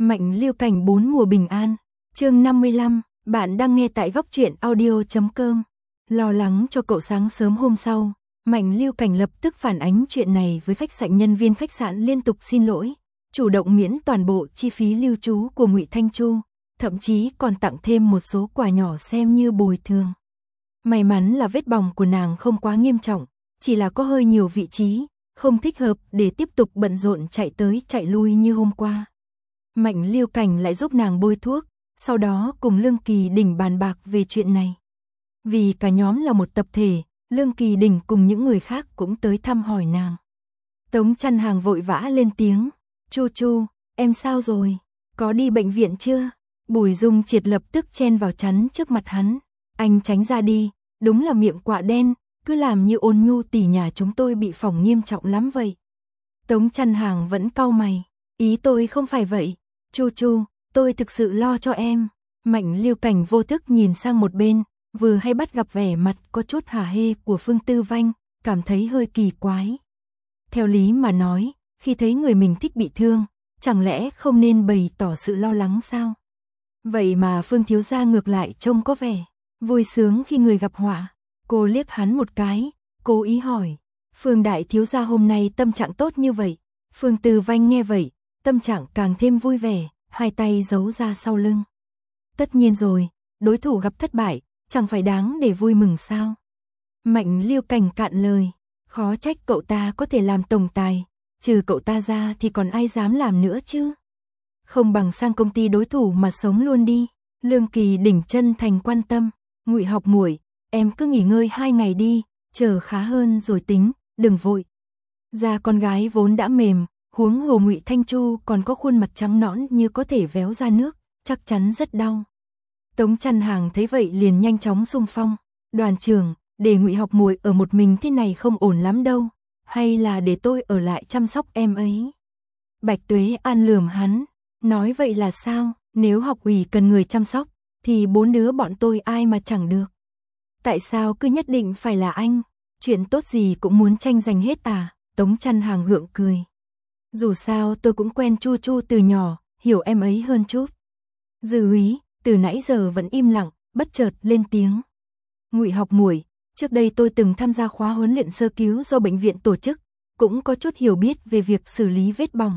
Mạnh Liêu Cảnh 4 mùa bình an, chương 55, bạn đang nghe tại góc truyện audio.com. Lo lắng cho cậu sáng sớm hôm sau, Mạnh Liêu Cảnh lập tức phản ánh chuyện này với khách sạn. Nhân viên khách sạn liên tục xin lỗi, chủ động miễn toàn bộ chi phí lưu trú của Ngụy Thanh Chu, thậm chí còn tặng thêm một số quà nhỏ xem như bồi thường. May mắn là vết bỏng của nàng không quá nghiêm trọng, chỉ là có hơi nhiều vị trí không thích hợp để tiếp tục bận rộn chạy tới chạy lui như hôm qua. Mạnh Liêu Cảnh lại giúp nàng bôi thuốc, sau đó cùng Lương Kỳ Đỉnh bàn bạc về chuyện này. Vì cả nhóm là một tập thể, Lương Kỳ Đỉnh cùng những người khác cũng tới thăm hỏi nàng. Tống Chăn Hàng vội vã lên tiếng, "Chu Chu, em sao rồi? Có đi bệnh viện chưa?" Bùi Dung Triệt lập tức chen vào chắn trước mặt hắn, "Anh tránh ra đi, đúng là miệng quạ đen, cứ làm như Ôn Nhu tỷ nhà chúng tôi bị phỏng nghiêm trọng lắm vậy." Tống Chăn Hàng vẫn cau mày, "Ý tôi không phải vậy, Chu Chu, tôi thực sự lo cho em." Mạnh Liêu Cảnh vô thức nhìn sang một bên, vừa hay bắt gặp vẻ mặt có chút hả hê của Phương Tư Vanh, cảm thấy hơi kỳ quái. Theo lý mà nói, khi thấy người mình thích bị thương, chẳng lẽ không nên bày tỏ sự lo lắng sao? Vậy mà Phương thiếu gia ngược lại trông có vẻ vui sướng khi người gặp họa. Cô liếc hắn một cái, cố ý hỏi, "Phương đại thiếu gia hôm nay tâm trạng tốt như vậy?" Phương Tư Vanh nghe vậy, tâm trạng càng thêm vui vẻ, hai tay giấu ra sau lưng. "Tất nhiên rồi, đối thủ gặp thất bại, chẳng phải đáng để vui mừng sao?" Mạnh Liêu Cảnh cạn lời, "Khó trách cậu ta có thể làm tổng tài, trừ cậu ta ra thì còn ai dám làm nữa chứ? Không bằng sang công ty đối thủ mà sống luôn đi." Lương Kỳ Đỉnh chân thành quan tâm, "Ngụy học muội, em cứ nghỉ ngơi 2 ngày đi, chờ khá hơn rồi tính, đừng vội." Da con gái vốn đã mềm, huống hồ Ngụy Thanh Chu còn có khuôn mặt trắng nõn như có thể véo ra nước, chắc chắn rất đau. Tống Chăn Hàng thấy vậy liền nhanh chóng xung phong, "Đoàn trưởng, để Ngụy học muội ở một mình thế này không ổn lắm đâu, hay là để tôi ở lại chăm sóc em ấy?" Bạch Tuế An lườm hắn, nói, "Vậy là sao, nếu học ủy cần người chăm sóc, thì 4 đứa bọn tôi ai mà chẳng được. Tại sao cứ nhất định phải là anh, chuyện tốt gì cũng muốn tranh giành hết à?" Tống Chăn Hàng gượng cười, "Dù sao tôi cũng quen Chu Chu từ nhỏ, hiểu em ấy hơn chút." Dư Úy từ nãy giờ vẫn im lặng, bất chợt lên tiếng, "Ngụy học muội, trước đây tôi từng tham gia khóa huấn luyện sơ cứu do bệnh viện tổ chức, cũng có chút hiểu biết về việc xử lý vết bỏng.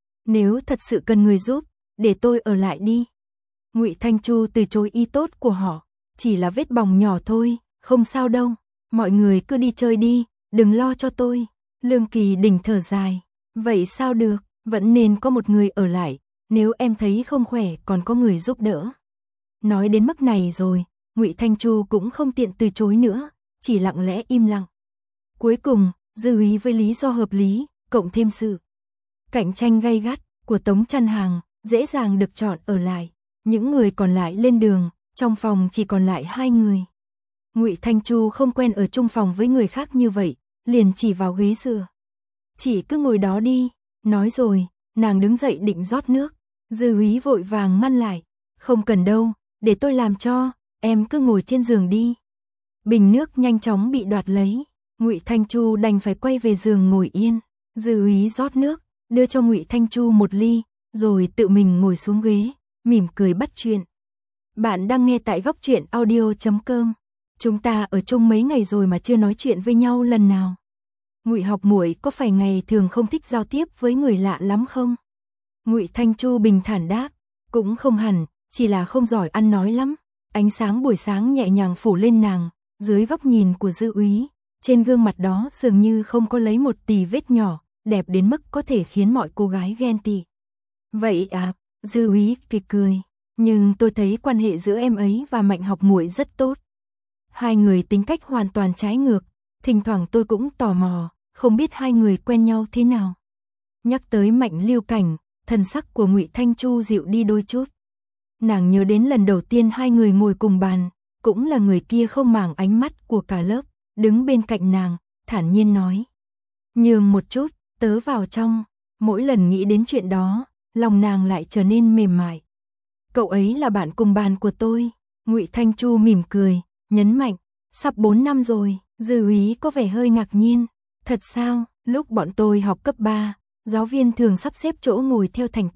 Nếu thật sự cần người giúp, để tôi ở lại đi." Ngụy Thanh Chu từ chối ý tốt của họ, "Chỉ là vết bỏng nhỏ thôi, không sao đâu, mọi người cứ đi chơi đi, đừng lo cho tôi." Lương Kỳ Đỉnh thở dài, "Vậy sao được, vẫn nên có một người ở lại, nếu em thấy không khỏe còn có người giúp đỡ." Nói đến mức này rồi, Ngụy Thanh Chu cũng không tiện từ chối nữa, chỉ lặng lẽ im lặng. Cuối cùng, Dư Úy với lý do hợp lý, cộng thêm sự cạnh tranh gay gắt của Tống Chăn Hàng, dễ dàng được chọn ở lại. Những người còn lại lên đường, trong phòng chỉ còn lại 2 người. Ngụy Thanh Chu không quen ở chung phòng với người khác như vậy, liền chỉ vào ghế dựa, "Chị cứ ngồi đó đi." Nói rồi, nàng đứng dậy định rót nước. Dư Úy vội vàng ngăn lại, "Không cần đâu, để tôi làm cho, em cứ ngồi trên giường đi." Bình nước nhanh chóng bị đoạt lấy, Ngụy Thanh Chu đành phải quay về giường ngồi yên. Dư Úy rót nước, đưa cho Ngụy Thanh Chu một ly, rồi tự mình ngồi xuống ghế, mỉm cười bắt chuyện. "Bạn đang nghe tại góc truyện audio.com. Chúng ta ở chung mấy ngày rồi mà chưa nói chuyện với nhau lần nào. Ngụy học muội có phải ngày thường không thích giao tiếp với người lạ lắm không?" Ngụy Thanh Chu bình thản đáp, "Cũng không hẳn, chỉ là không giỏi ăn nói lắm." Ánh sáng buổi sáng nhẹ nhàng phủ lên nàng, dưới góc nhìn của Dư Úy, trên gương mặt đó dường như không có lấy một tì vết nhỏ, đẹp đến mức có thể khiến mọi cô gái ghen tị. "Vậy à?" Dư Úy kịch cười, "Nhưng tôi thấy quan hệ giữa em ấy và Mạnh học muội rất tốt. Hai người tính cách hoàn toàn trái ngược, thỉnh thoảng tôi cũng tò mò, không biết hai người quen nhau thế nào." Nhắc tới Mạnh Liêu Cảnh, thần sắc của Ngụy Thanh Chu dịu đi đôi chút. Nàng nhớ đến lần đầu tiên hai người ngồi cùng bàn, cũng là người kia không màng ánh mắt của cả lớp, đứng bên cạnh nàng, thản nhiên nói, "Nhường một chút, tớ vào trong." Mỗi lần nghĩ đến chuyện đó, lòng nàng lại trở nên mềm mại. "Cậu ấy là bạn cùng bàn của tôi." Ngụy Thanh Chu mỉm cười, nhấn mạnh, "Sắp 4 năm rồi." Dư Úy có vẻ hơi ngạc nhiên, "Thật sao? Lúc bọn tôi học cấp 3, giáo viên thường sắp xếp chỗ ngồi theo thành tích,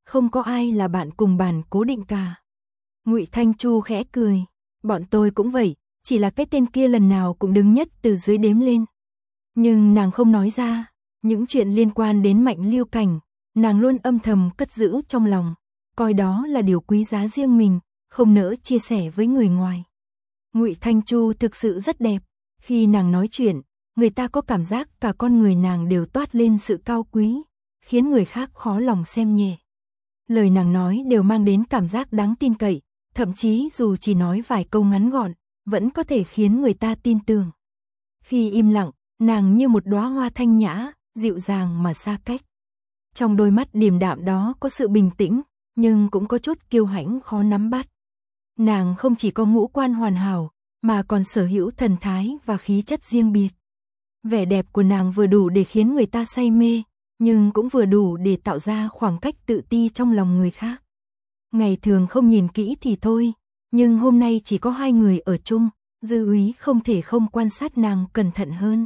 không có ai là bạn cùng bàn cố định cả. Ngụy Thanh Chu khẽ cười, bọn tôi cũng vậy, chỉ là cái tên kia lần nào cũng đứng nhất từ dưới đếm lên. Nhưng nàng không nói ra, những chuyện liên quan đến Mạnh Lưu Cảnh, nàng luôn âm thầm cất giữ trong lòng, coi đó là điều quý giá riêng mình, không nỡ chia sẻ với người ngoài. Ngụy Thanh Chu thực sự rất đẹp, khi nàng nói chuyện, người ta có cảm giác cả con người nàng đều toát lên sự cao quý, khiến người khác khó lòng xem nhẹ. Lời nàng nói đều mang đến cảm giác đáng tin cậy, thậm chí dù chỉ nói vài câu ngắn gọn, vẫn có thể khiến người ta tin tưởng. Khi im lặng, nàng như một đóa hoa thanh nhã, dịu dàng mà xa cách. Trong đôi mắt điềm đạm đó có sự bình tĩnh, nhưng cũng có chút kiêu hãnh khó nắm bắt. Nàng không chỉ có ngũ quan hoàn hảo, mà còn sở hữu thần thái và khí chất riêng biệt. Vẻ đẹp của nàng vừa đủ để khiến người ta say mê, nhưng cũng vừa đủ để tạo ra khoảng cách tự ti trong lòng người khác. Ngày thường không nhìn kỹ thì thôi, nhưng hôm nay chỉ có hai người ở chung, Dư Úy không thể không quan sát nàng cẩn thận hơn.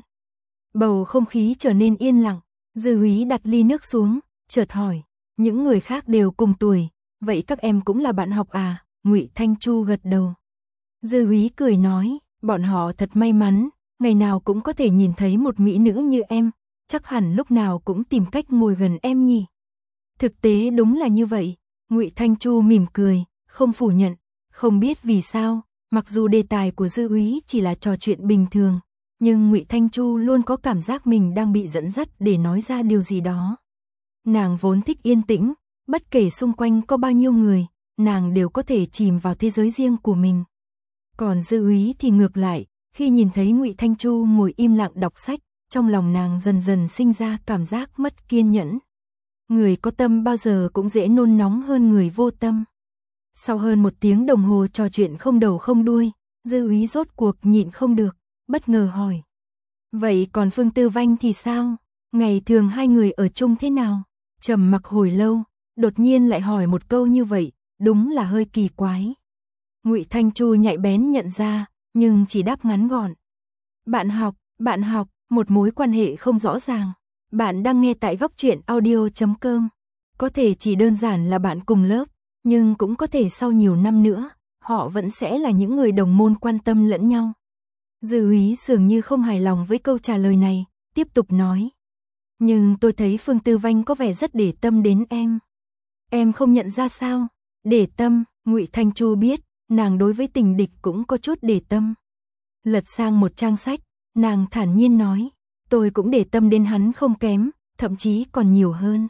Bầu không khí trở nên yên lặng, Dư Úy đặt ly nước xuống, chợt hỏi, những người khác đều cùng tuổi, vậy các em cũng là bạn học à? Ngụy Thanh Chu gật đầu. Dư Úy cười nói, bọn họ thật may mắn, ngày nào cũng có thể nhìn thấy một mỹ nữ như em, chắc hẳn lúc nào cũng tìm cách ngồi gần em nhỉ. Thực tế đúng là như vậy, Ngụy Thanh Chu mỉm cười, không phủ nhận, không biết vì sao, mặc dù đề tài của Dư Úy chỉ là trò chuyện bình thường, nhưng Ngụy Thanh Chu luôn có cảm giác mình đang bị dẫn dắt để nói ra điều gì đó. Nàng vốn thích yên tĩnh, bất kể xung quanh có bao nhiêu người, nàng đều có thể chìm vào thế giới riêng của mình. Còn Dư Úy thì ngược lại, khi nhìn thấy Ngụy Thanh Chu ngồi im lặng đọc sách, trong lòng nàng dần dần sinh ra cảm giác mất kiên nhẫn. Người có tâm bao giờ cũng dễ nôn nóng hơn người vô tâm. Sau hơn một tiếng đồng hồ trò chuyện không đầu không đuôi, Dư Úy rốt cuộc nhịn không được, bất ngờ hỏi. Vậy còn Phương Tư Vanh thì sao? Ngày thường hai người ở chung thế nào? Trầm mặc hồi lâu, đột nhiên lại hỏi một câu như vậy, đúng là hơi kỳ quái. Ngụy Thanh Chu nhạy bén nhận ra, nhưng chỉ đáp ngắn gọn. Bạn học, một mối quan hệ không rõ ràng. Bạn đang nghe tại Góc Truyện Audio.com. Có thể chỉ đơn giản là bạn cùng lớp, nhưng cũng có thể sau nhiều năm nữa, họ vẫn sẽ là những người đồng môn quan tâm lẫn nhau. Dư Úy dường như không hài lòng với câu trả lời này, tiếp tục nói. Nhưng tôi thấy Phương Tư Vanh có vẻ rất để tâm đến em. Em không nhận ra sao? Để tâm, Ngụy Thanh Chu biết, nàng đối với tình địch cũng có chút để tâm. Lật sang một trang sách, nàng thản nhiên nói, tôi cũng để tâm đến hắn không kém, thậm chí còn nhiều hơn.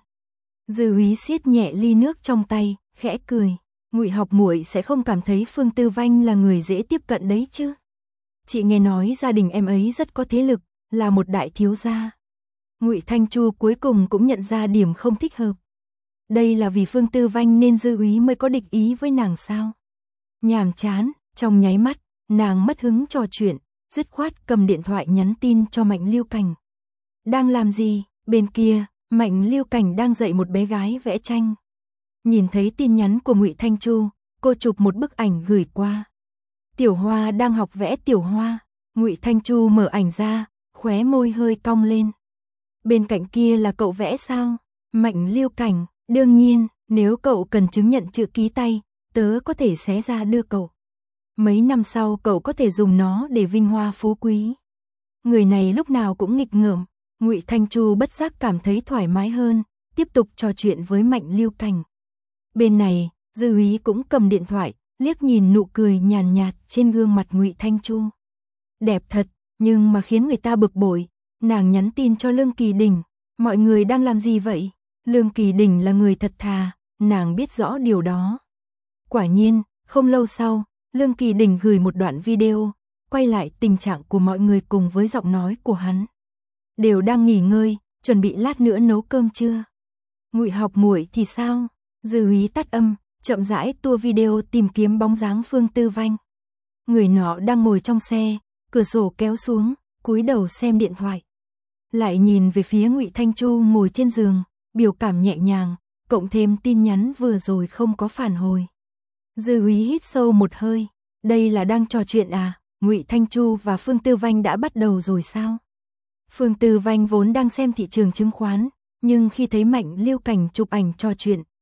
Dư Úy siết nhẹ ly nước trong tay, khẽ cười, Ngụy học muội sẽ không cảm thấy Phương Tư Vanh là người dễ tiếp cận đấy chứ? Chị nghe nói gia đình em ấy rất có thế lực, là một đại thiếu gia. Ngụy Thanh Chu cuối cùng cũng nhận ra điểm không thích hợp. Đây là vì Phương Tư Vanh nên Dư Úy mới có địch ý với nàng sao? Nhàm chán, trong nháy mắt, nàng mất hứng trò chuyện, dứt khoát cầm điện thoại nhắn tin cho Mạnh Lưu Cảnh. Đang làm gì? Bên kia, Mạnh Lưu Cảnh đang dạy một bé gái vẽ tranh. Nhìn thấy tin nhắn của Ngụy Thanh Chu, cô chụp một bức ảnh gửi qua. Tiểu Hoa đang học vẽ Tiểu Hoa. Ngụy Thanh Chu mở ảnh ra, khóe môi hơi cong lên. Bên cạnh kia là cậu vẽ sao? Mạnh Lưu Cảnh, đương nhiên, nếu cậu cần chứng nhận chữ ký tay, tớ có thể xé ra đưa cậu. Mấy năm sau cậu có thể dùng nó để vinh hoa phú quý. Người này lúc nào cũng nghịch ngợm, Ngụy Thanh Chu bất giác cảm thấy thoải mái hơn, tiếp tục trò chuyện với Mạnh Lưu Cảnh. Bên này, Dư Úy cũng cầm điện thoại, liếc nhìn nụ cười nhàn nhạt trên gương mặt Ngụy Thanh Chu. Đẹp thật, nhưng mà khiến người ta bực bội. Nàng nhắn tin cho Lương Kỳ Đình, mọi người đang làm gì vậy? Lương Kỳ Đình là người thật thà, nàng biết rõ điều đó. Quả nhiên, không lâu sau, Lương Kỳ Đình gửi một đoạn video, quay lại tình trạng của mọi người cùng với giọng nói của hắn. Đều đang nghỉ ngơi, chuẩn bị lát nữa nấu cơm trưa. Ngụy học muội thì sao? Dư Úy tắt âm, chậm rãi tua video tìm kiếm bóng dáng Phương Tư Vanh. Người nọ đang ngồi trong xe, cửa sổ kéo xuống, cúi đầu xem điện thoại. Lại nhìn về phía Ngụy Thanh Chu ngồi trên giường, biểu cảm nhẹ nhàng, cộng thêm tin nhắn vừa rồi không có phản hồi. Dư Úy hít sâu một hơi, đây là đang trò chuyện à? Ngụy Thanh Chu và Phương Tư Vanh đã bắt đầu rồi sao? Phương Tư Vanh vốn đang xem thị trường chứng khoán, nhưng khi thấy Mạnh Lưu Cảnh chụp ảnh trò chuyện,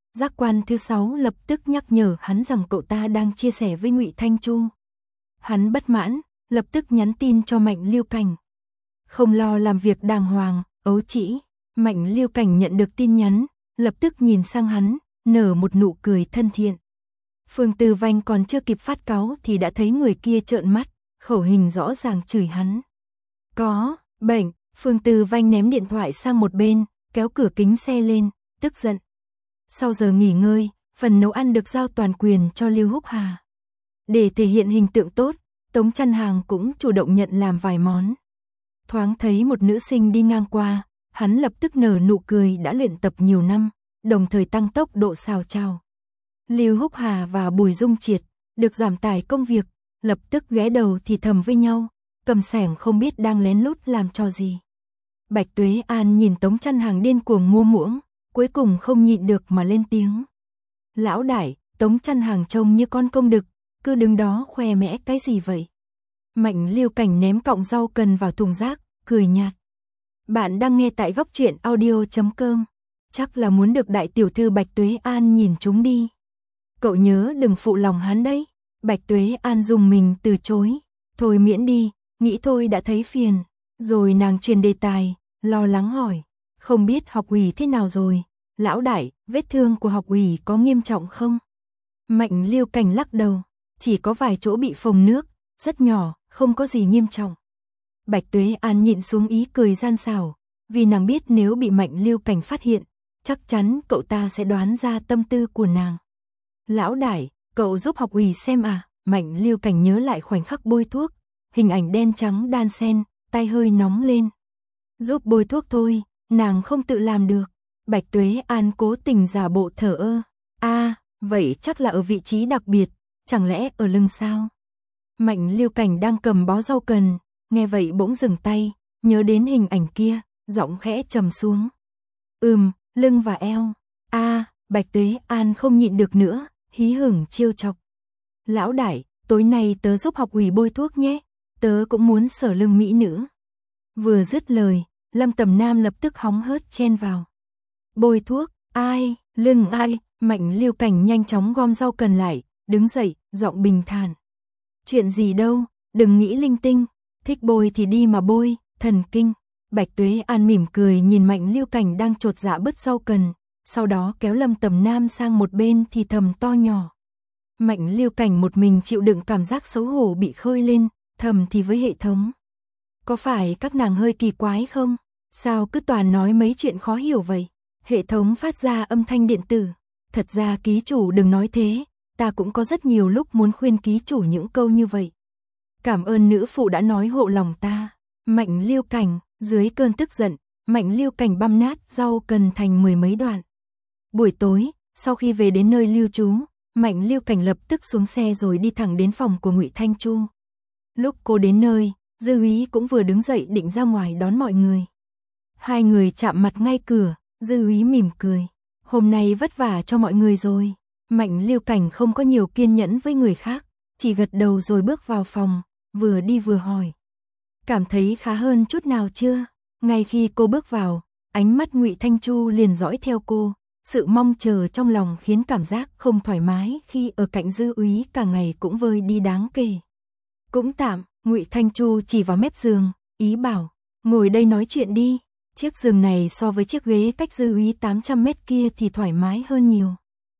Giác quan thứ 6 lập tức nhắc nhở hắn rằng cậu ta đang chia sẻ với Ngụy Thanh Chu. Hắn bất mãn, lập tức nhắn tin cho Mạnh Lưu Cảnh. Không lo làm việc đàng hoàng, ấu trĩ. Mạnh Lưu Cảnh nhận được tin nhắn, lập tức nhìn sang hắn, nở một nụ cười thân thiện. Phương Tư Vanh còn chưa kịp phát cáu thì đã thấy người kia trợn mắt, khẩu hình rõ ràng chửi hắn. Có, bệnh, Phương Tư Vanh ném điện thoại sang một bên, kéo cửa kính xe lên, tức giận. Sau giờ nghỉ ngơi, phần nấu ăn được giao toàn quyền cho Lưu Húc Hà. Để thể hiện hình tượng tốt, Tống Chăn Hàng cũng chủ động nhận làm vài món. Thoáng thấy một nữ sinh đi ngang qua, hắn lập tức nở nụ cười đã luyện tập nhiều năm, đồng thời tăng tốc độ xào chào. Lưu Húc Hà và Bùi Dung Triệt được giảm tải công việc, lập tức ghé đầu thì thầm với nhau, cầm xẻng không biết đang lén lút làm trò gì. Bạch Tuế An nhìn Tống Chăn Hàng điên cuồng mua muỗng, cuối cùng không nhịn được mà lên tiếng. Lão đại, Tống Chăn Hàng trông như con công đực, cứ đứng đó khoe mẽ cái gì vậy? Mạnh Lưu Cảnh ném cọng rau cần vào thùng rác, cười nhạt. Bạn đang nghe tại Góc Truyện Audio.com. Chắc là muốn được đại tiểu thư Bạch Tuế An nhìn chúng đi. Cậu nhớ đừng phụ lòng hắn đấy. Bạch Tuế An dùng mình từ chối. Thôi miễn đi, nghĩ thôi đã thấy phiền. Rồi nàng truyền đề tài, lo lắng hỏi. Không biết học ủy thế nào rồi? Lão đại, vết thương của học ủy có nghiêm trọng không? Mạnh Lưu Cảnh lắc đầu. Chỉ có vài chỗ bị phồng nước, rất nhỏ, không có gì nghiêm trọng. Bạch Tuế An nhịn xuống ý cười gian xảo, vì nàng biết nếu bị Mạnh Lưu Cảnh phát hiện, chắc chắn cậu ta sẽ đoán ra tâm tư của nàng. Lão đại, cậu giúp học ủy xem à? Mạnh Lưu Cảnh nhớ lại khoảnh khắc bôi thuốc, hình ảnh đen trắng đan xen, tay hơi nóng lên. Giúp bôi thuốc thôi, nàng không tự làm được. Bạch Tuế An cố tình giả bộ thờ ơ. Vậy chắc là ở vị trí đặc biệt, chẳng lẽ ở lưng sao? Mạnh Lưu Cảnh đang cầm bó rau cần, nghe vậy bỗng dừng tay, nhớ đến hình ảnh kia, giọng khẽ trầm xuống. Lưng và eo. Bạch Tuế An không nhịn được nữa, hí hửng trêu chọc. Lão đại, tối nay tớ giúp học ủy bôi thuốc nhé, tớ cũng muốn sờ lưng mỹ nữ. Vừa dứt lời, Lâm Tầm Nam lập tức hóng hớt chen vào. Bôi thuốc, ai, lưng ai? Mạnh Lưu Cảnh nhanh chóng gom rau cần lại, đứng dậy, giọng bình thản. Chuyện gì đâu, đừng nghĩ linh tinh, thích bôi thì đi mà bôi, thần kinh. Bạch Tuế An mỉm cười nhìn Mạnh Lưu Cảnh đang chột dạ bứt rau cần, sau đó kéo Lâm Tầm Nam sang một bên thì thầm to nhỏ. Mạnh Lưu Cảnh một mình chịu đựng cảm giác xấu hổ bị khơi lên, thầm thì với hệ thống. Có phải các nàng hơi kỳ quái không? Sao cứ toàn nói mấy chuyện khó hiểu vậy? Hệ thống phát ra âm thanh điện tử. Thật ra ký chủ đừng nói thế, ta cũng có rất nhiều lúc muốn khuyên ký chủ những câu như vậy. Cảm ơn nữ phụ đã nói hộ lòng ta. Mạnh Lưu Cảnh, dưới cơn tức giận, Mạnh Lưu Cảnh băm nát rau cần thành mười mấy đoạn. Buổi tối, sau khi về đến nơi lưu trú, Mạnh Lưu Cảnh lập tức xuống xe rồi đi thẳng đến phòng của Ngụy Thanh Chu. Lúc cô đến nơi, Dư Úy cũng vừa đứng dậy định ra ngoài đón mọi người. Hai người chạm mặt ngay cửa, Dư Úy mỉm cười. Hôm nay vất vả cho mọi người rồi. Mạnh Lưu Cảnh không có nhiều kiên nhẫn với người khác, chỉ gật đầu rồi bước vào phòng, vừa đi vừa hỏi. Cảm thấy khá hơn chút nào chưa? Ngay khi cô bước vào, ánh mắt Ngụy Thanh Chu liền dõi theo cô. Sự mong chờ trong lòng khiến cảm giác không thoải mái khi ở cạnh Dư Úy cả ngày cũng vơi đi đáng kể. Cũng tạm, Ngụy Thanh Chu chỉ vào mép giường, ý bảo, ngồi đây nói chuyện đi. Chiếc giường này so với chiếc ghế cách Dư Úy 800 mét kia thì thoải mái hơn nhiều.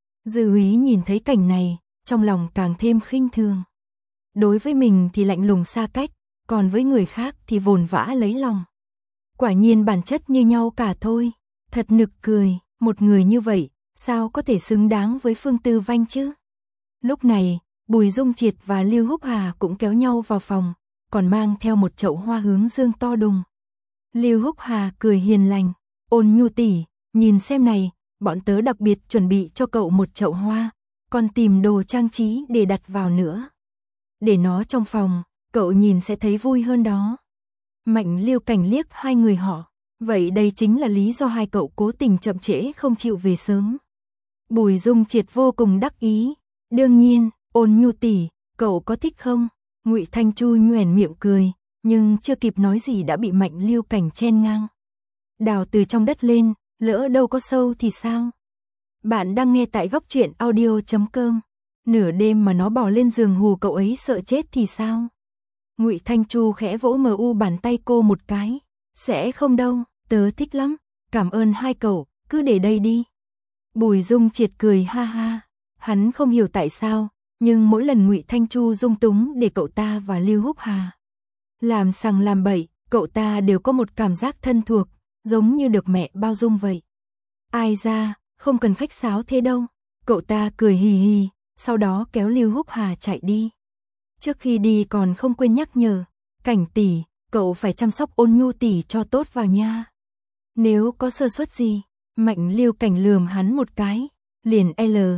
Dư Úy nhìn thấy cảnh này, trong lòng càng thêm khinh thường. Đối với mình thì lạnh lùng xa cách, còn với người khác thì vồn vã lấy lòng. Quả nhiên bản chất như nhau cả thôi. Thật nực cười, một người như vậy, sao có thể xứng đáng với Phương Tư Vanh chứ? Lúc này, Bùi Dung Triệt và Lưu Húc Hà cũng kéo nhau vào phòng, còn mang theo một chậu hoa hướng dương to đùng. Lưu Húc Hà cười hiền lành, Ôn Nhu tỷ, nhìn xem này, bọn tớ đặc biệt chuẩn bị cho cậu một chậu hoa, còn tìm đồ trang trí để đặt vào nữa. Để nó trong phòng, cậu nhìn sẽ thấy vui hơn đó. Mạnh Lưu Cảnh liếc hai người họ, vậy đây chính là lý do hai cậu cố tình chậm trễ không chịu về sớm. Bùi Dung Triệt vô cùng đắc ý, đương nhiên, Ôn Nhu tỷ, cậu có thích không? Ngụy Thanh Chu nhoẻn miệng cười, nhưng chưa kịp nói gì đã bị Mạnh Lưu Cảnh chen ngang. Đào từ trong đất lên, lỡ đâu có sâu thì sao? Bạn đang nghe tại góc truyện audio.com. Nửa đêm mà nó bỏ lên giường hù cậu ấy sợ chết thì sao? Ngụy Thanh Chu khẽ vỗ bàn tay cô một cái. Sẽ không đâu, tớ thích lắm. Cảm ơn hai cậu, cứ để đây đi. Bùi Dung Triệt cười ha ha. Hắn không hiểu tại sao, nhưng mỗi lần Ngụy Thanh Chu dung túng để cậu ta và Lưu Húc Hà làm sằng làm bậy, cậu ta đều có một cảm giác thân thuộc, giống như được mẹ bao dung vậy. Ai ra, không cần khách sáo thế đâu. Cậu ta cười hì hì, sau đó kéo Lưu Húc Hà chạy đi. Trước khi đi còn không quên nhắc nhở, Cảnh tỷ, cậu phải chăm sóc Ôn Nhu tỷ cho tốt vào nha. Nếu có sơ suất gì, Mạnh Lưu Cảnh lườm hắn một cái, liền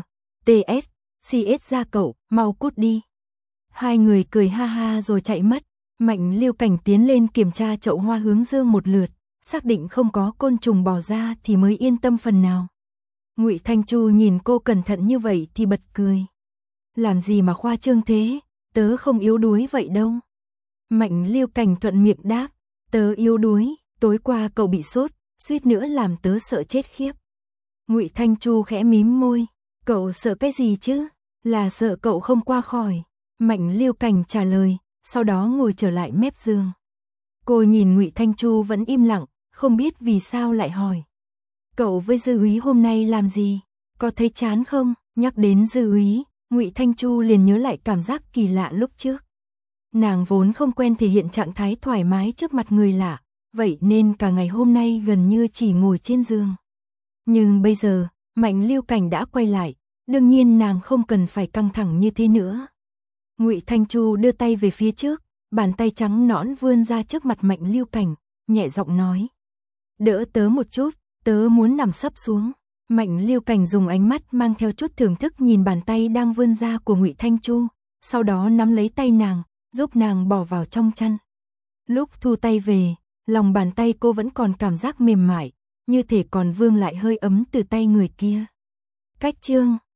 CS ra cậu, mau cút đi. Hai người cười ha ha rồi chạy mất. Mạnh Lưu Cảnh tiến lên kiểm tra chậu hoa hướng dương một lượt, xác định không có côn trùng bò ra thì mới yên tâm phần nào. Ngụy Thanh Chu nhìn cô cẩn thận như vậy thì bật cười. Làm gì mà khoa trương thế, tớ không yếu đuối vậy đâu. Mạnh Lưu Cảnh thuận miệng đáp, tớ yếu đuối, tối qua cậu bị sốt, suýt nữa làm tớ sợ chết khiếp. Ngụy Thanh Chu khẽ mím môi, cậu sợ cái gì chứ, là sợ cậu không qua khỏi. Mạnh Lưu Cảnh trả lời, sau đó ngồi trở lại mép giường. Cô nhìn Ngụy Thanh Chu vẫn im lặng, không biết vì sao lại hỏi. Cậu với Dư Úy hôm nay làm gì? Có thấy chán không? Nhắc đến Dư Úy, Ngụy Thanh Chu liền nhớ lại cảm giác kỳ lạ lúc trước. Nàng vốn không quen thể hiện trạng thái thoải mái trước mặt người lạ, vậy nên cả ngày hôm nay gần như chỉ ngồi trên giường. Nhưng bây giờ, Mạnh Lưu Cảnh đã quay lại, đương nhiên nàng không cần phải căng thẳng như thế nữa. Ngụy Thanh Chu đưa tay về phía trước, bàn tay trắng nõn vươn ra trước mặt Mạnh Lưu Cảnh, nhẹ giọng nói. Đỡ tớ một chút, tớ muốn nằm sấp xuống. Mạnh Lưu Cảnh dùng ánh mắt mang theo chút thưởng thức nhìn bàn tay đang vươn ra của Ngụy Thanh Chu, sau đó nắm lấy tay nàng, giúp nàng bỏ vào trong chăn. Lúc thu tay về, lòng bàn tay cô vẫn còn cảm giác mềm mại, như thể còn vương lại hơi ấm từ tay người kia. Cách chương